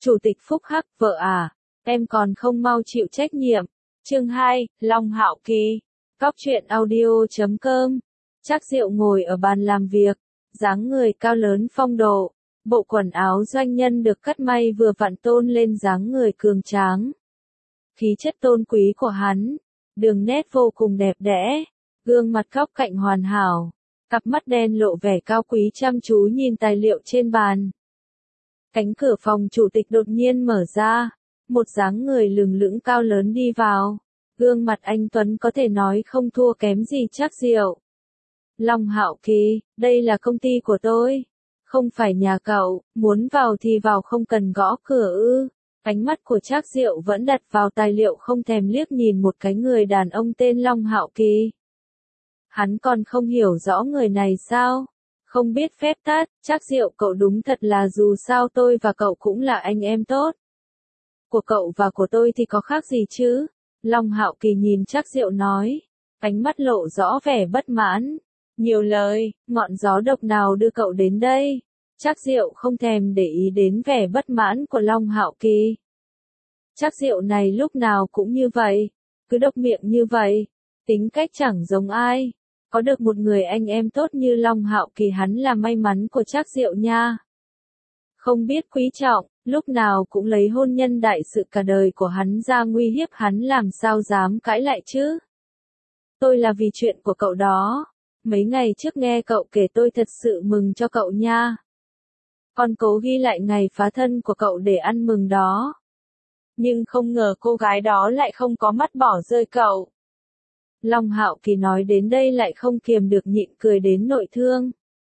Chủ tịch phúc hắc, vợ à, em còn không mau chịu trách nhiệm. Chương 2, Long Hạo Kỳ. Cóc truyện audio.com. Trác Diệu ngồi ở bàn làm việc, dáng người cao lớn phong độ, bộ quần áo doanh nhân được cắt may vừa vặn tôn lên dáng người cường tráng. Khí chất tôn quý của hắn, đường nét vô cùng đẹp đẽ, gương mặt góc cạnh hoàn hảo, cặp mắt đen lộ vẻ cao quý chăm chú nhìn tài liệu trên bàn. Cánh cửa phòng chủ tịch đột nhiên mở ra, một dáng người lừng lững cao lớn đi vào, gương mặt anh tuấn có thể nói không thua kém gì Trác Diệu. Long Hạo Kỳ, đây là công ty của tôi, không phải nhà cậu, muốn vào thì vào không cần gõ cửa ư. Ánh mắt của Trác Diệu vẫn đặt vào tài liệu không thèm liếc nhìn một cái người đàn ông tên Long Hạo Kỳ. Hắn còn không hiểu rõ người này sao? Không biết phép tắc, Trác Diệu cậu đúng thật là dù sao tôi và cậu cũng là anh em tốt. Của cậu và của tôi thì có khác gì chứ? Long Hạo Kỳ nhìn Trác Diệu nói, ánh mắt lộ rõ vẻ bất mãn. Nhiều lời, ngọn gió độc nào đưa cậu đến đây? Trác Diệu không thèm để ý đến vẻ bất mãn của Long Hạo Kỳ. Trác Diệu này lúc nào cũng như vậy, cứ độc miệng như vậy, tính cách chẳng giống ai. Có được một người anh em tốt như Long Hạo Kỳ hắn là may mắn của Trác Diệu nha. Không biết quý trọng, lúc nào cũng lấy hôn nhân đại sự cả đời của hắn ra nguy hiếp hắn làm sao dám cãi lại chứ. Tôi là vì chuyện của cậu đó. Mấy ngày trước nghe cậu kể tôi thật sự mừng cho cậu nha. Còn cố ghi lại ngày phá thân của cậu để ăn mừng đó. Nhưng không ngờ cô gái đó lại không có mắt bỏ rơi cậu. Long Hạo Kỳ nói đến đây lại không kiềm được nhịn cười đến nội thương.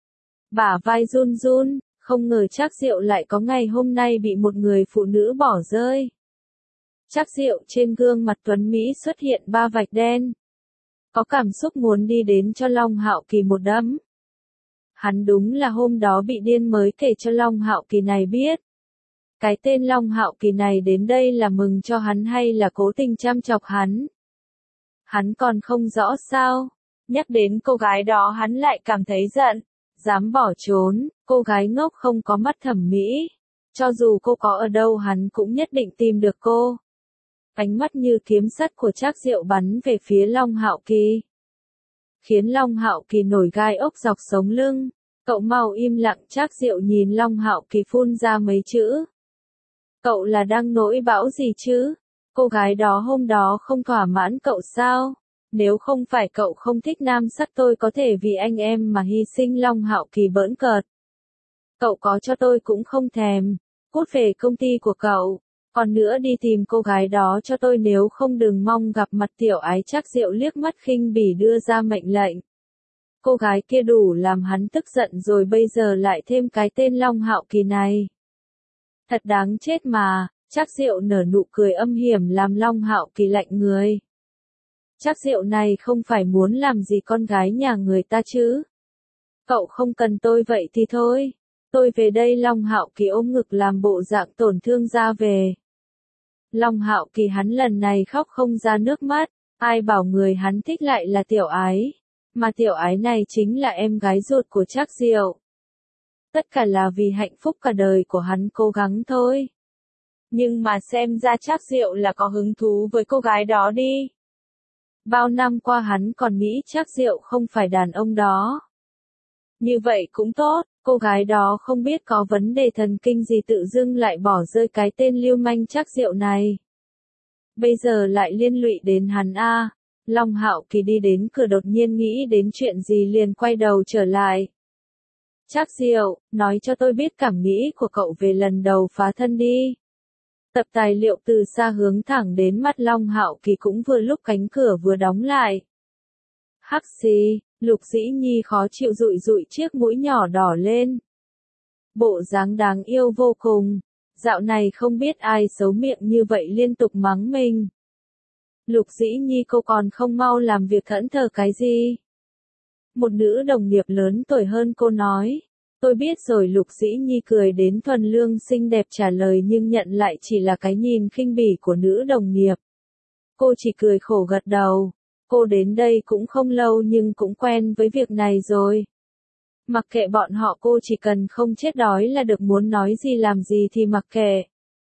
Bả vai run run, không ngờ Trác Diệu lại có ngày hôm nay bị một người phụ nữ bỏ rơi. Trác Diệu trên gương mặt tuấn Mỹ xuất hiện ba vạch đen. Có cảm xúc muốn đi đến cho Long Hạo Kỳ một đấm. Hắn đúng là hôm đó bị điên mới kể cho Long Hạo Kỳ này biết. Cái tên Long Hạo Kỳ này đến đây là mừng cho hắn hay là cố tình chăm chọc hắn? Hắn còn không rõ sao? Nhắc đến cô gái đó hắn lại cảm thấy giận. Dám bỏ trốn, cô gái ngốc không có mắt thẩm mỹ. Cho dù cô có ở đâu hắn cũng nhất định tìm được cô. Ánh mắt như kiếm sắt của Trác Diệu bắn về phía Long Hạo Kỳ. Khiến Long Hạo Kỳ nổi gai ốc dọc sống lưng. Cậu mau im lặng. Trác Diệu nhìn Long Hạo Kỳ phun ra mấy chữ. Cậu là đang nổi bão gì chứ? Cô gái đó hôm đó không thỏa mãn cậu sao? Nếu không phải cậu không thích nam sắc tôi có thể vì anh em mà hy sinh. Long Hạo Kỳ bỡn cợt. Cậu có cho tôi cũng không thèm. Cút về công ty của cậu. Còn nữa đi tìm cô gái đó cho tôi nếu không đừng mong gặp mặt tiểu ái. Trác Diệu liếc mắt khinh bỉ đưa ra mệnh lệnh. Cô gái kia đủ làm hắn tức giận rồi bây giờ lại thêm cái tên Long Hạo Kỳ này. Thật đáng chết mà. Trác Diệu nở nụ cười âm hiểm làm Long Hạo Kỳ lạnh người. Trác Diệu này không phải muốn làm gì con gái nhà người ta chứ. Cậu không cần tôi vậy thì thôi. Tôi về đây. Long Hạo Kỳ ôm ngực làm bộ dạng tổn thương ra về. Long Hạo Kỳ hắn lần này khóc không ra nước mắt. Ai bảo người hắn thích lại là tiểu ái. Mà tiểu ái này chính là em gái ruột của Trác Diệu. Tất cả là vì hạnh phúc cả đời của hắn cố gắng thôi. Nhưng mà xem ra Trác Diệu là có hứng thú với cô gái đó đi. Bao năm qua hắn còn nghĩ Trác Diệu không phải đàn ông đó. Như vậy cũng tốt, cô gái đó không biết có vấn đề thần kinh gì tự dưng lại bỏ rơi cái tên lưu manh Trác Diệu này. Bây giờ lại liên lụy đến hắn a. Long Hạo Kỳ đi đến cửa đột nhiên nghĩ đến chuyện gì liền quay đầu trở lại. Trác Diệu, nói cho tôi biết cảm nghĩ của cậu về lần đầu phá thân đi. Tập tài liệu từ xa hướng thẳng đến mắt Long Hạo Kỳ cũng vừa lúc cánh cửa vừa đóng lại. Hắc xì, Lục Dĩ Nhi khó chịu dụi dụi chiếc mũi nhỏ đỏ lên. Bộ dáng đáng yêu vô cùng. Dạo này không biết ai xấu miệng như vậy liên tục mắng mình. Lục Dĩ Nhi cô còn không mau làm việc thẫn thờ cái gì? Một nữ đồng nghiệp lớn tuổi hơn cô nói. Tôi biết rồi. Lục Dĩ Nhi cười đến thuần lương xinh đẹp trả lời nhưng nhận lại chỉ là cái nhìn khinh bỉ của nữ đồng nghiệp. Cô chỉ cười khổ gật đầu. Cô đến đây cũng không lâu nhưng cũng quen với việc này rồi. Mặc kệ bọn họ cô chỉ cần không chết đói là được muốn nói gì làm gì thì mặc kệ.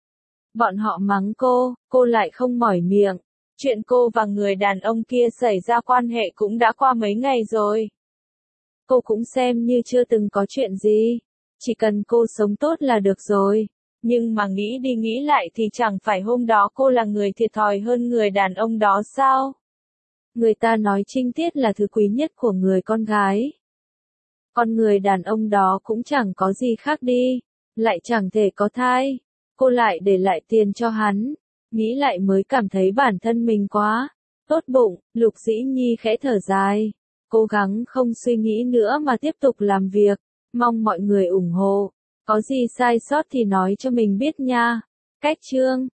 Bọn họ mắng cô lại không mỏi miệng. Chuyện cô và người đàn ông kia xảy ra quan hệ cũng đã qua mấy ngày rồi. Cô cũng xem như chưa từng có chuyện gì. Chỉ cần cô sống tốt là được rồi. Nhưng mà nghĩ đi nghĩ lại thì chẳng phải hôm đó cô là người thiệt thòi hơn người đàn ông đó sao? Người ta nói trinh tiết là thứ quý nhất của người con gái. Con người đàn ông đó cũng chẳng có gì khác đi. Lại chẳng thể có thai. Cô lại để lại tiền cho hắn. Nghĩ lại mới cảm thấy bản thân mình quá tốt bụng. Lục Dĩ Nhi khẽ thở dài. Cố gắng không suy nghĩ nữa mà tiếp tục làm việc. Mong mọi người ủng hộ. Có gì sai sót thì nói cho mình biết nha. Cách chương